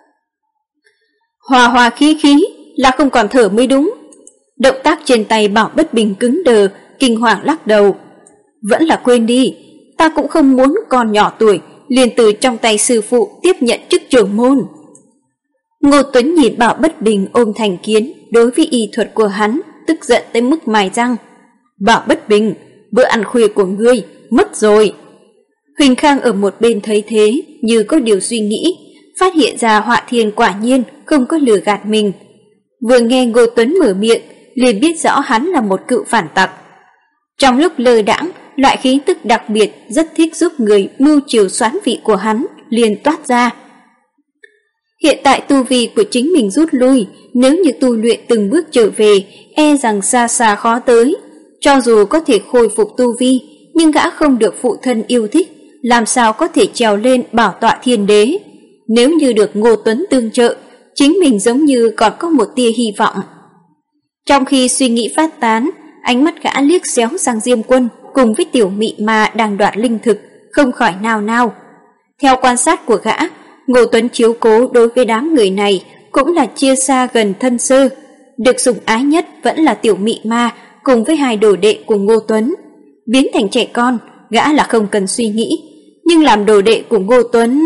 Hòa hòa khí khí là không còn thở mới đúng. Động tác trên tay Bảo Bất Bình cứng đờ, kinh hoàng lắc đầu. "Vẫn là quên đi, ta cũng không muốn con nhỏ tuổi liền từ trong tay sư phụ tiếp nhận chức trưởng môn." Ngô Tuấn nhìn Bảo Bất Bình ôm thành kiến đối với y thuật của hắn, tức giận tới mức mài răng. "Bảo Bất Bình, bữa ăn khuya của ngươi mất rồi." Huỳnh Khang ở một bên thấy thế, như có điều suy nghĩ, phát hiện ra Họa Thiên quả nhiên không có lừa gạt mình. Vừa nghe Ngô Tuấn mở miệng, liền biết rõ hắn là một cựu phản tặc. Trong lúc lơ đãng, loại khí tức đặc biệt rất thích giúp người mưu chiều xoán vị của hắn liền toát ra. Hiện tại tu vi của chính mình rút lui, nếu như tu luyện từng bước trở về, e rằng xa xa khó tới. Cho dù có thể khôi phục tu vi, nhưng gã không được phụ thân yêu thích, làm sao có thể trèo lên bảo tọa thiên đế. Nếu như được Ngô Tuấn tương trợ, chính mình giống như còn có một tia hy vọng. Trong khi suy nghĩ phát tán, ánh mắt gã liếc xéo sang Diêm Quân cùng với tiểu mị ma đang đoạt linh thực, không khỏi nao nao. Theo quan sát của gã, Ngô Tuấn chiếu cố đối với đám người này cũng là chia xa gần thân sơ. Được sủng ái nhất vẫn là tiểu mị ma cùng với hai đồ đệ của Ngô Tuấn. Biến thành trẻ con, gã là không cần suy nghĩ, nhưng làm đồ đệ của Ngô Tuấn...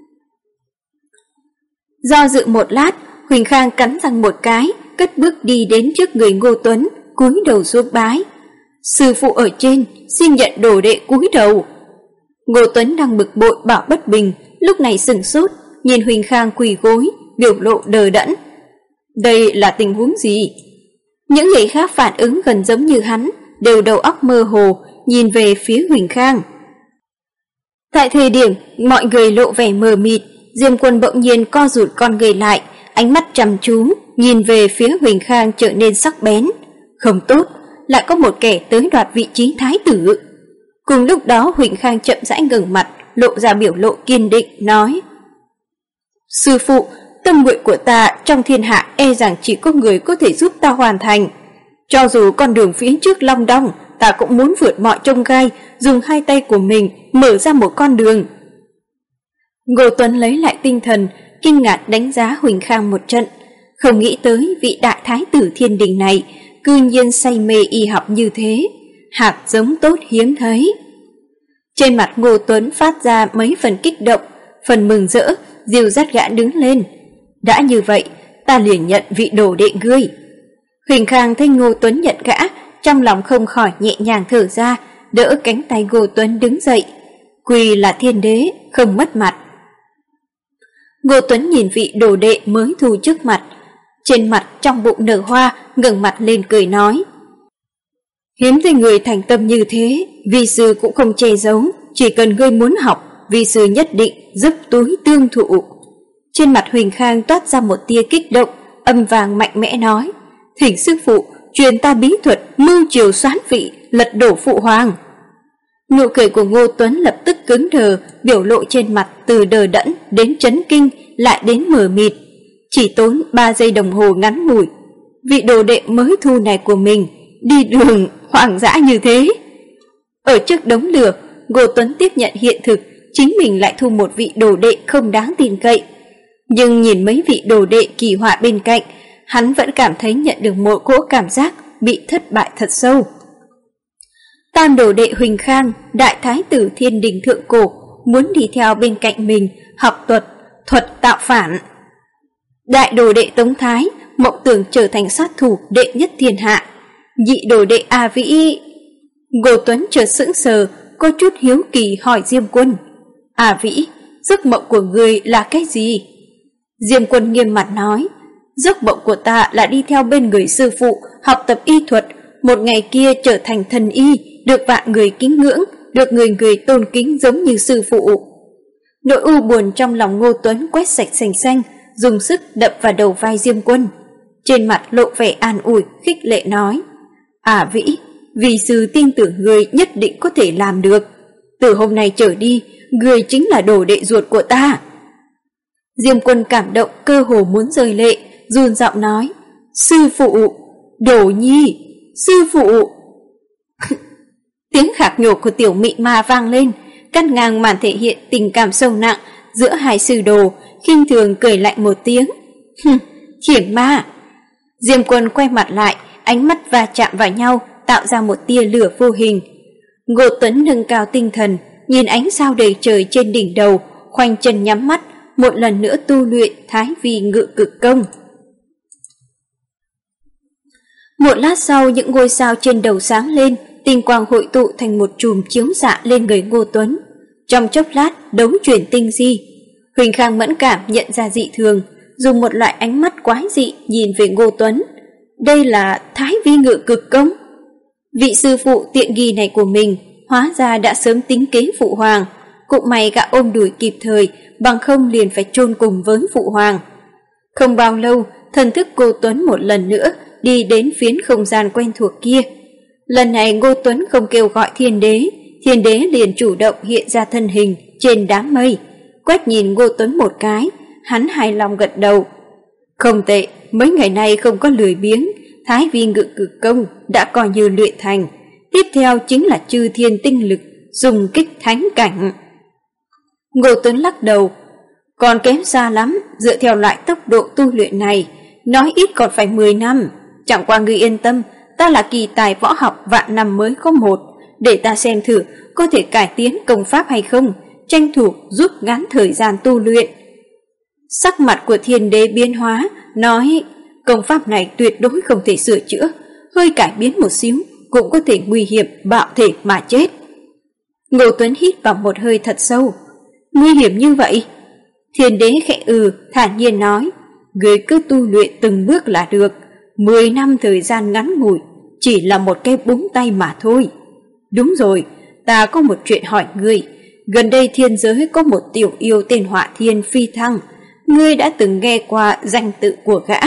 Do dự một lát, Huỳnh Khang cắn răng một cái, cất bước đi đến trước người Ngô Tuấn, cúi đầu xuống bái. "Sư phụ ở trên, xin nhận đồ đệ cúi đầu." Ngô Tuấn đang bực bội Bảo Bất Bình, lúc này sửng sốt, nhìn Huỳnh Khang quỳ gối, biểu lộ đờ đẫn. Đây là tình huống gì? Những người khác phản ứng gần giống như hắn, đều đầu óc mơ hồ, nhìn về phía Huỳnh Khang. Tại thời điểm mọi người lộ vẻ mờ mịt, Diêm Quân bỗng nhiên co rụt con người lại, ánh mắt chăm chú nhìn về phía Huỳnh Khang trở nên sắc bén. Không tốt, lại có một kẻ tới đoạt vị trí thái tử. Cùng lúc đó Huỳnh Khang chậm rãi ngẩng mặt, lộ ra biểu lộ kiên định, nói: "Sư phụ, tâm nguyện của ta trong thiên hạ e rằng chỉ có người có thể giúp ta hoàn thành. Cho dù con đường phía trước long đong, ta cũng muốn vượt mọi chông gai, dùng hai tay của mình mở ra một con đường." Ngô Tuấn lấy lại tinh thần, kinh ngạc đánh giá Huỳnh Khang một trận, không nghĩ tới vị đại thái tử thiên đình này cư nhiên say mê y học như thế, hạt giống tốt hiếm thấy. Trên mặt Ngô Tuấn phát ra mấy phần kích động, phần mừng rỡ, dìu dắt gã đứng lên. "Đã như vậy, ta liền nhận vị đồ đệ ngươi." Huỳnh Khang thấy Ngô Tuấn nhận gã, trong lòng không khỏi nhẹ nhàng thở ra, đỡ cánh tay Ngô Tuấn đứng dậy. Quỳ là thiên đế, không mất mặt. Ngô Tuấn nhìn vị đồ đệ mới thu trước mặt, trên mặt trong bụng nở hoa, ngẩng mặt lên cười nói: "Hiếm thấy người thành tâm như thế, vi sư cũng không che giấu, chỉ cần ngươi muốn học, vi sư nhất định giúp túi tương thụ." Trên mặt Huỳnh Khang toát ra một tia kích động, âm vang mạnh mẽ nói: "Thỉnh sư phụ truyền ta bí thuật mưu triều xoán vị, lật đổ phụ hoàng." Nụ cười của Ngô Tuấn lập tức cứng đờ, biểu lộ trên mặt từ đờ đẫn đến chấn kinh lại đến mờ mịt. Chỉ tốn 3 giây đồng hồ ngắn ngủi, vị đồ đệ mới thu này của mình đi đường hoang dã như thế. Ở trước đống lửa, Ngô Tuấn tiếp nhận hiện thực, chính mình lại thu một vị đồ đệ không đáng tin cậy. Nhưng nhìn mấy vị đồ đệ kỳ họa bên cạnh, hắn vẫn cảm thấy nhận được một cỗ cảm giác bị thất bại thật sâu. Tam đồ đệ Huỳnh Khang, đại thái tử thiên đình thượng cổ, muốn đi theo bên cạnh mình học thuật tạo phản. Đại đồ đệ Tống Thái, mộng tưởng trở thành sát thủ đệ nhất thiên hạ. Nhị đồ đệ A Vĩ... Ngô Tuấn chợt sững sờ, có chút hiếu kỳ hỏi Diêm Quân: "A Vĩ, giấc mộng của ngươi là cái gì?" Diêm Quân nghiêm mặt nói: "Giấc mộng của ta là đi theo bên người sư phụ, học tập y thuật, một ngày kia trở thành thần y, được vạn người kính ngưỡng, được người người tôn kính giống như sư phụ. Nỗi u buồn trong lòng Ngô Tuấn quét sạch sành xanh, dùng sức đập vào đầu vai Diêm Quân. Trên mặt lộ vẻ an ủi, khích lệ nói: "À Vĩ, vì sư tin tưởng người nhất định có thể làm được. Từ hôm nay trở đi, người chính là đồ đệ ruột của ta." Diêm Quân cảm động cơ hồ muốn rơi lệ, run giọng nói: "Sư phụ, Đồ Nhi, sư phụ." Tiếng khạc nhổ của tiểu mị ma vang lên, cắt ngang màn thể hiện tình cảm sâu nặng giữa hai sư đồ, khinh thường cười lạnh một tiếng: "Khiểm ma." Diêm Quân quay mặt lại, ánh mắt va chạm vào nhau, tạo ra một tia lửa vô hình. Ngô Tuấn nâng cao tinh thần, nhìn ánh sao đầy trời trên đỉnh đầu, khoanh chân nhắm mắt, một lần nữa tu luyện Thái Vi Ngự Cực Công. Một lát sau, những ngôi sao trên đầu sáng lên, tinh quang hội tụ thành một chùm chiếu rạ lên người Ngô Tuấn. Trong chốc lát, đấu chuyển tinh di. Huỳnh Khang mẫn cảm nhận ra dị thường, dùng một loại ánh mắt quái dị nhìn về Ngô Tuấn. Đây là Thái Vi Ngự Cực Công. Vị sư phụ tiện nghi này của mình hóa ra đã sớm tính kế phụ hoàng, cũng may gã ôm đùi kịp thời, bằng không liền phải chôn cùng với phụ hoàng. Không bao lâu, thần thức Ngô Tuấn một lần nữa đi đến phiến không gian quen thuộc kia. Lần này Ngô Tuấn không kêu gọi Thiên Đế liền chủ động hiện ra thân hình trên đám mây, quét nhìn Ngô Tuấn một cái, hắn hài lòng gật đầu. Không tệ, mấy ngày nay không có lười biếng, Thái Vi Ngự Cực Công đã coi như luyện thành, tiếp theo chính là chư thiên tinh lực, dùng kích thánh cảnh. Ngô Tuấn lắc đầu, còn kém xa lắm, dựa theo loại tốc độ tu luyện này, nói ít còn phải 10 năm, chẳng qua ngươi yên tâm, ta là kỳ tài võ học vạn năm mới có một, để ta xem thử có thể cải tiến công pháp hay không, tranh thủ rút ngắn thời gian tu luyện. Sắc mặt của Thiên Đế biến hóa, nói công pháp này tuyệt đối không thể sửa chữa, hơi cải biến một xíu cũng có thể nguy hiểm bạo thể mà chết. Ngô Tuấn hít vào một hơi thật sâu. Nguy hiểm như vậy? Thiên Đế khẽ thản nhiên nói, người cứ tu luyện từng bước là được, 10 năm thời gian ngắn ngủi, chỉ là một cái búng tay mà thôi. Đúng rồi, ta có một chuyện hỏi ngươi, gần đây thiên giới có một tiểu yêu tên Họa Thiên phi thăng, ngươi đã từng nghe qua danh tự của gã?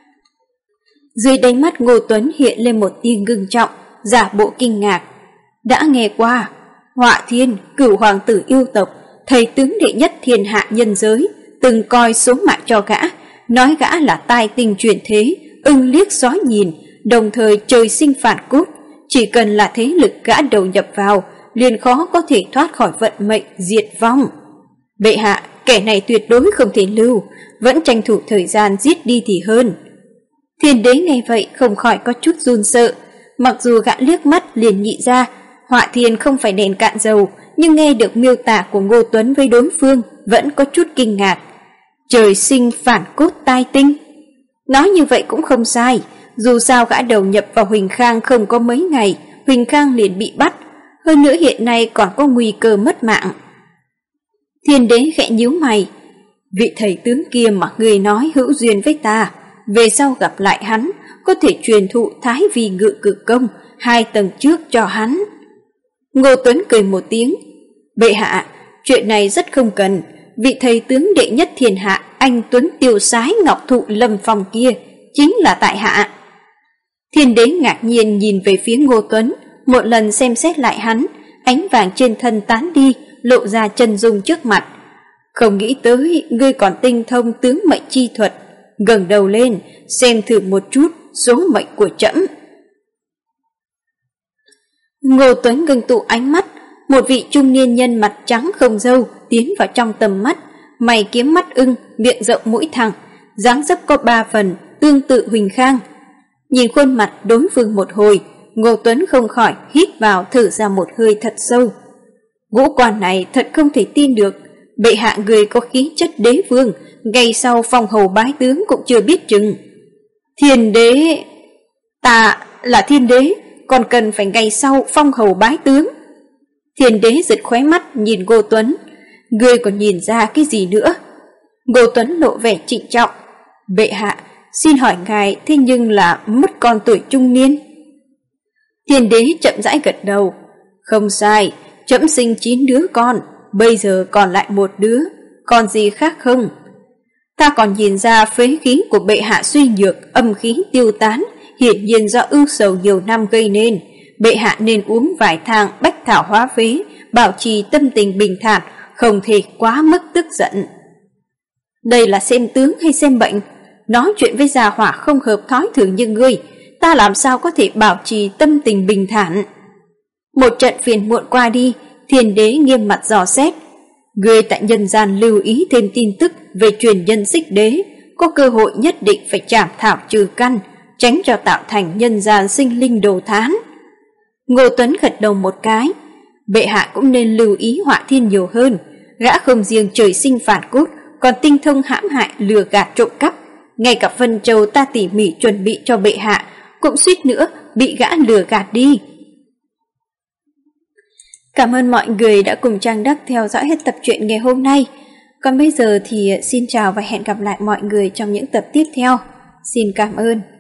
Dưới đáy mắt Ngô Tuấn hiện lên một tia ngưng trọng, giả bộ kinh ngạc. Đã nghe qua, Họa Thiên, cửu hoàng tử yêu tộc, thầy tướng đệ nhất thiên hạ nhân giới, từng coi số mạng cho gã, nói gã là tai tinh chuyển thế, ưng liếc sói nhìn, đồng thời trời sinh phản cốt, chỉ cần là thế lực gã đầu nhập vào, liền khó có thể thoát khỏi vận mệnh diệt vong. Bệ hạ, kẻ này tuyệt đối không thể lưu, vẫn tranh thủ thời gian giết đi thì hơn. Thiên Đế nghe vậy không khỏi có chút run sợ, mặc dù gã liếc mắt liền nhị ra, Họa Thiên không phải đèn cạn dầu, nhưng nghe được miêu tả của Ngô Tuấn với đối phương vẫn có chút kinh ngạc. Trời sinh phản cốt tai tinh. Nói như vậy cũng không sai, dù sao gã đầu nhập vào Huỳnh Khang không có mấy ngày, Huỳnh Khang liền bị bắt, hơn nữa hiện nay còn có nguy cơ mất mạng. Thiên Đế khẽ nhíu mày, vị thầy tướng kia mà người nói hữu duyên với ta, về sau gặp lại hắn, có thể truyền thụ Thái Vi Ngự Cực Công 2 tầng trước cho hắn. Ngô Tuấn cười một tiếng, bệ hạ, chuyện này rất không cần, vị thầy tướng đệ nhất thiên hạ anh tuấn tiêu sái ngọc thụ lâm phong kia chính là tại hạ. Thiên Đế ngạc nhiên nhìn về phía Ngô Tuấn, một lần xem xét lại hắn, ánh vàng trên thân tán đi, lộ ra chân dung trước mặt. Không nghĩ tới ngươi còn tinh thông tướng mệnh chi thuật, ngẩng đầu lên xem thử một chút số mệnh của trẫm. Ngô Tuấn ngưng tụ ánh mắt, một vị trung niên nhân mặt trắng không râu tiến vào trong tầm mắt, mày kiếm mắt ưng, miệng rộng mũi thẳng, dáng dấp có 3 phần, tương tự Huỳnh Khang. Nhìn khuôn mặt đối phương một hồi, Ngô Tuấn không khỏi hít vào thở ra một hơi thật sâu. Ngũ quan này thật không thể tin được, bệ hạ người có khí chất đế vương, ngay sau phong hầu bái tướng cũng chưa biết chừng. Thiên Đế, ta là Thiên Đế, còn cần phải ngay sau phong hầu bái tướng. Thiên Đế giật khóe mắt nhìn Ngô Tuấn, ngươi còn nhìn ra cái gì nữa? Ngô Tuấn lộ vẻ trịnh trọng, bệ hạ, xin hỏi ngài thế nhưng là mất con tuổi trung niên. Thiên Đế chậm rãi gật đầu, Không sai, trẫm sinh 9 đứa con, bây giờ còn lại 1 đứa, còn gì khác không? Ta còn nhìn ra phế khí của bệ hạ suy nhược, âm khí tiêu tán, hiển nhiên do ưu sầu nhiều năm gây nên. Bệ hạ nên uống vài thang bách thảo hóa phế, bảo trì tâm tình bình thản, không thể quá mức tức giận. Đây là xem tướng hay xem bệnh? Nói chuyện với già hỏa không hợp thói thường như ngươi, ta làm sao có thể bảo trì tâm tình bình thản? Một trận phiền muộn qua đi, Thiên đế nghiêm mặt dò xét. Ngươi tại nhân gian lưu ý thêm tin tức về truyền nhân Xích đế, có cơ hội nhất định phải trảm thảo trừ căn, tránh cho tạo thành nhân gian sinh linh đồ thán. Ngô Tuấn gật đầu một cái. Bệ hạ cũng nên lưu ý Họa Thiên nhiều hơn, gã không riêng trời sinh phản cốt, còn tinh thông hãm hại lừa gạt trộm cắp. Ngay cả Vân Châu ta tỉ mỉ chuẩn bị cho bệ hạ, cũng suýt nữa bị gã lừa gạt đi. Cảm ơn mọi người đã cùng Trang Đắc theo dõi hết tập truyện ngày hôm nay. Còn bây giờ thì xin chào và hẹn gặp lại mọi người trong những tập tiếp theo. Xin cảm ơn.